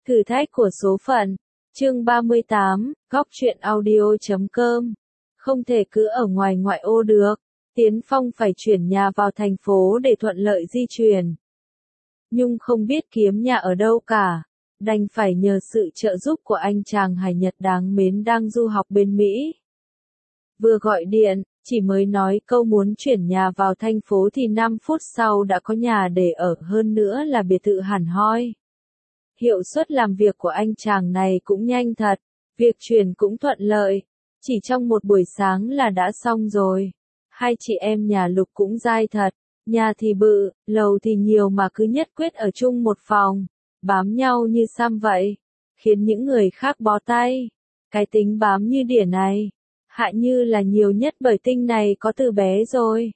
Thử thách của số phận. Chương 38, Góc truyện audio.com. Không thể cứ ở ngoài ngoại ô được. Tiến Phong phải chuyển nhà vào thành phố để thuận lợi di chuyển. Nhung không biết kiếm nhà ở đâu cả. Đành phải nhờ sự trợ giúp của anh chàng Hải Nhật đáng mến đang du học bên Mỹ. Vừa gọi điện, chỉ mới nói câu muốn chuyển nhà vào thành phố thì 5 phút sau đã có nhà để ở, hơn nữa là biệt thự hẳn hoi. Hiệu suất làm việc của anh chàng này cũng nhanh thật, việc chuyển cũng thuận lợi, chỉ trong một buổi sáng là đã xong rồi. Hai chị em nhà Lục cũng dai thật, nhà thì bự, lầu thì nhiều mà cứ nhất quyết ở chung một phòng, bám nhau như sam vậy, khiến những người khác bó tay. Cái tính bám như đỉa này, Hạ Như là nhiều nhất bởi Tinh này có từ bé rồi.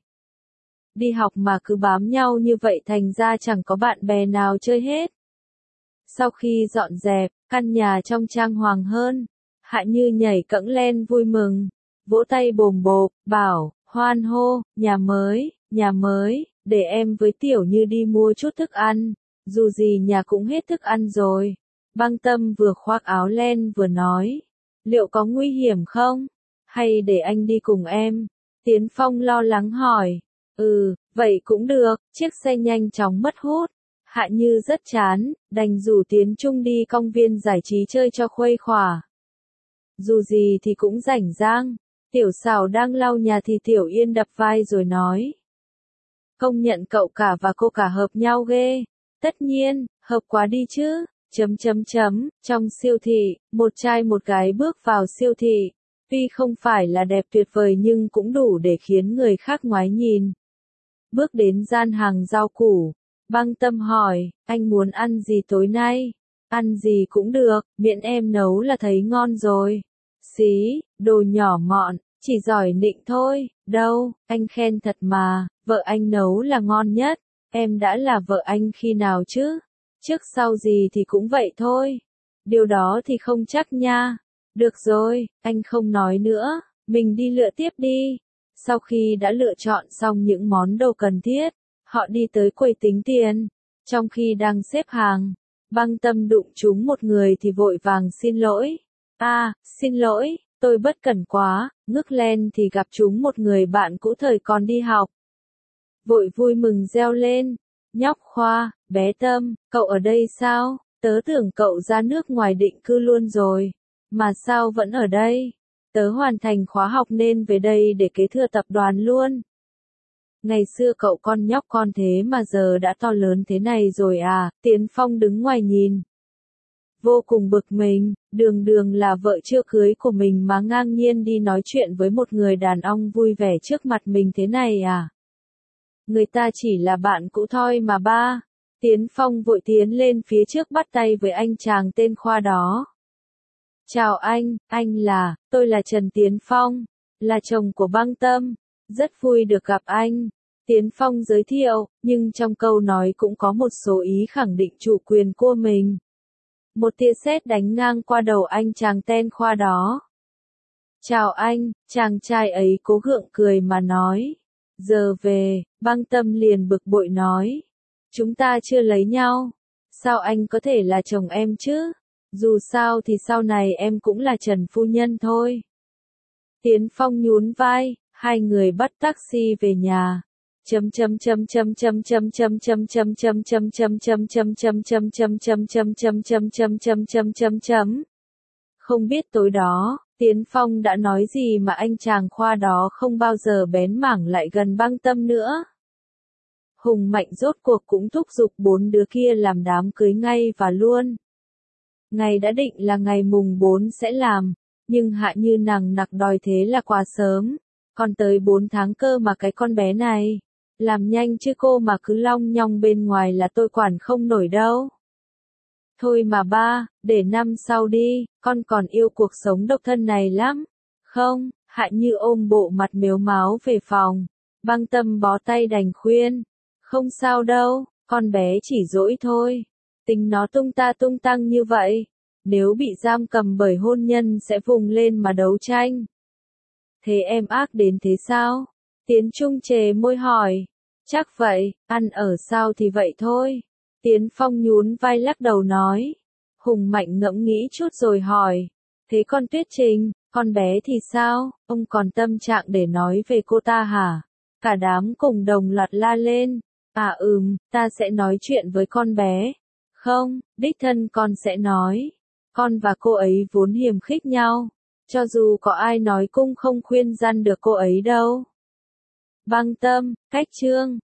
Đi học mà cứ bám nhau như vậy thành ra chẳng có bạn bè nào chơi hết. Sau khi dọn dẹp, căn nhà trong trang hoàng hơn, Hạ Như nhảy cẫng lên vui mừng, vỗ tay bồm bộp, bảo, hoan hô, nhà mới, để em với Tiểu Như đi mua chút thức ăn, dù gì nhà cũng hết thức ăn rồi. Băng Tâm vừa khoác áo len vừa nói, liệu có nguy hiểm không? Hay để anh đi cùng em? Tiến Phong lo lắng hỏi, vậy cũng được, chiếc xe nhanh chóng mất hút. Hạ Như rất chán, đành rủ Tiến Trung đi công viên giải trí chơi cho khuây khỏa. Dù gì thì cũng rảnh rang. Tiểu Sảo đang lau nhà thì Tiểu Yên đập vai rồi nói, công nhận cậu cả và cô cả hợp nhau ghê. Tất nhiên, hợp quá đi chứ. Trong siêu thị, một trai một gái bước vào siêu thị. Tuy không phải là đẹp tuyệt vời nhưng cũng đủ để khiến người khác ngoái nhìn. Bước đến gian hàng rau củ, Băng Tâm hỏi, anh muốn ăn gì tối nay? Ăn gì cũng được, miễn em nấu là thấy ngon rồi. Xí, đồ nhỏ mọn, chỉ giỏi nịnh thôi. Đâu, anh khen thật mà, vợ anh nấu là ngon nhất. Em đã là vợ anh khi nào chứ? Trước sau gì thì cũng vậy thôi. Điều đó thì không chắc nha. Được rồi, anh không nói nữa, mình đi lựa tiếp đi. Sau khi đã lựa chọn xong những món đồ cần thiết, họ đi tới quầy tính tiền. Trong khi đang xếp hàng, Băng Tâm đụng trúng một người thì vội vàng xin lỗi. Xin lỗi, tôi bất cẩn quá, ngước lên thì gặp trúng một người bạn cũ thời còn đi học. Vội vui mừng reo lên, nhóc Khoa, bé Tâm, cậu ở đây sao? Tớ tưởng cậu ra nước ngoài định cư luôn rồi, mà sao vẫn ở đây? Tớ hoàn thành khóa học nên về đây để kế thừa tập đoàn luôn. Ngày xưa cậu con nhóc con thế mà giờ đã to lớn thế này rồi à? Tiến Phong đứng ngoài nhìn, vô cùng bực mình, đường là vợ chưa cưới của mình mà ngang nhiên đi nói chuyện với một người đàn ông vui vẻ trước mặt mình thế này à? Người ta chỉ là bạn cũ thôi mà ba. Tiến Phong vội tiến lên phía trước bắt tay với anh chàng tên Khoa đó. Chào anh tôi là Trần Tiến Phong, là chồng của Băng Tâm, rất vui được gặp anh. Tiến Phong giới thiệu, nhưng trong câu nói cũng có một số ý khẳng định chủ quyền của mình. Một tia sét đánh ngang qua đầu anh chàng tên Khoa đó. Chào anh, chàng trai ấy cố gượng cười mà nói. Giờ về, Băng Tâm liền bực bội nói. Chúng ta chưa lấy nhau. Sao anh có thể là chồng em chứ? Dù sao thì sau này em cũng là Trần phu nhân thôi. Tiến Phong nhún vai, hai người bắt taxi về nhà. Không biết tối đó, Tiến Phong đã nói gì mà anh chàng Khoa đó không bao giờ bén mảng lại gần Băng Tâm nữa. Hùng Mạnh rốt cuộc cũng thúc giục bốn đứa kia làm đám cưới ngay và luôn. Ngày đã định là ngày mùng 4 sẽ làm, nhưng Hạ Như nằng nặc đòi thế là quá sớm, còn tới 4 tháng cơ mà cái con bé này. Làm nhanh chứ cô mà cứ long nhong bên ngoài là tôi quản không nổi đâu. Thôi mà ba, để năm sau đi, con còn yêu cuộc sống độc thân này lắm. Không, Hạ Như ôm bộ mặt mếu máo về phòng. Băng Tâm bó tay đành khuyên. Không sao đâu, con bé chỉ dỗi thôi. Tính nó tung ta tung tăng như vậy. Nếu bị giam cầm bởi hôn nhân sẽ vùng lên mà đấu tranh. Thế em ác đến thế sao? Tiến Trung chề môi hỏi. Chắc vậy, ăn ở sao thì vậy thôi. Tiến Phong nhún vai lắc đầu nói. Hùng Mạnh ngẫm nghĩ chút rồi hỏi. Thế con Tuyết Trình, con bé thì sao, ông còn tâm trạng để nói về cô ta hả? Cả đám cùng đồng loạt la lên. À ta sẽ nói chuyện với con bé. Không, đích thân con sẽ nói. Con và cô ấy vốn hiềm khích nhau. Cho dù có ai nói cũng không khuyên răn được cô ấy đâu. Băng Tâm, Cách Chương